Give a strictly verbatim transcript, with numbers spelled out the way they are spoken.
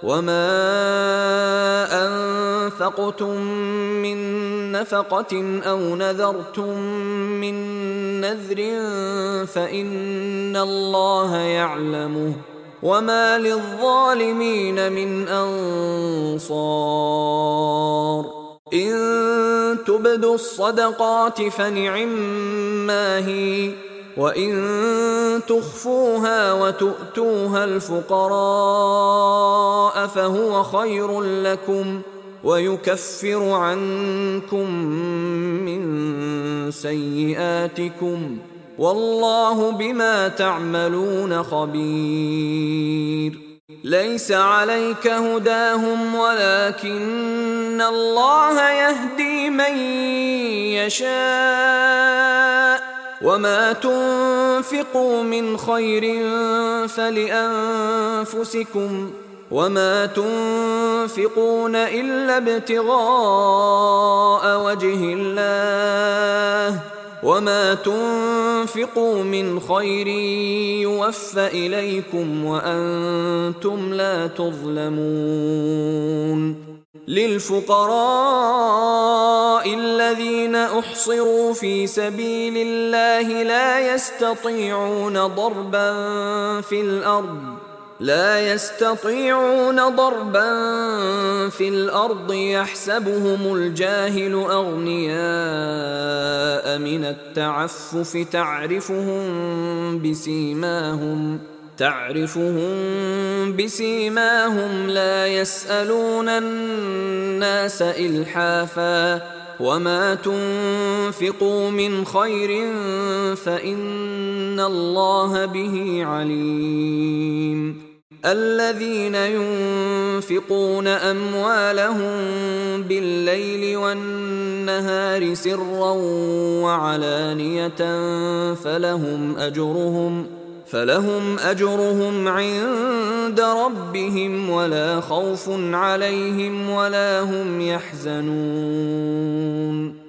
وما أنفقتم من نفقة أو نذرتم من نذر فإن الله يعلمه وما للظالمين من أنصار إن تبدوا الصدقات فنعما هي وإن تخفوها وتؤتوها الفقراء فهو خير لكم ويكفر عنكم من سيئاتكم والله بما تعملون خبير ليس عليك هداهم ولكن الله يهدي من يشاء وما تنفقوا من خير فلأنفسكم وما تنفقون إلا ابتغاء وجه الله وما تنفقوا من خير يوفى إليكم وأنتم لا تظلمون للفقراء الذين أحصروا في سبيل الله لا يستطيعون ضربا في الأرض لا يستطيعون ضربا في الأرض يحسبهم الجاهل أغنياء من التعفف تعرفهم بسيماهم تعرفهم بسيماهم لا يسألون الناس إلحافا وما تنفقوا من خير فإن الله به عليم الذين ينفقون أموالهم بالليل والنهار سرا وعلانية فلهم أجرهم فلهم أجرهم عند ربهم ولا خوف عليهم ولا هم يحزنون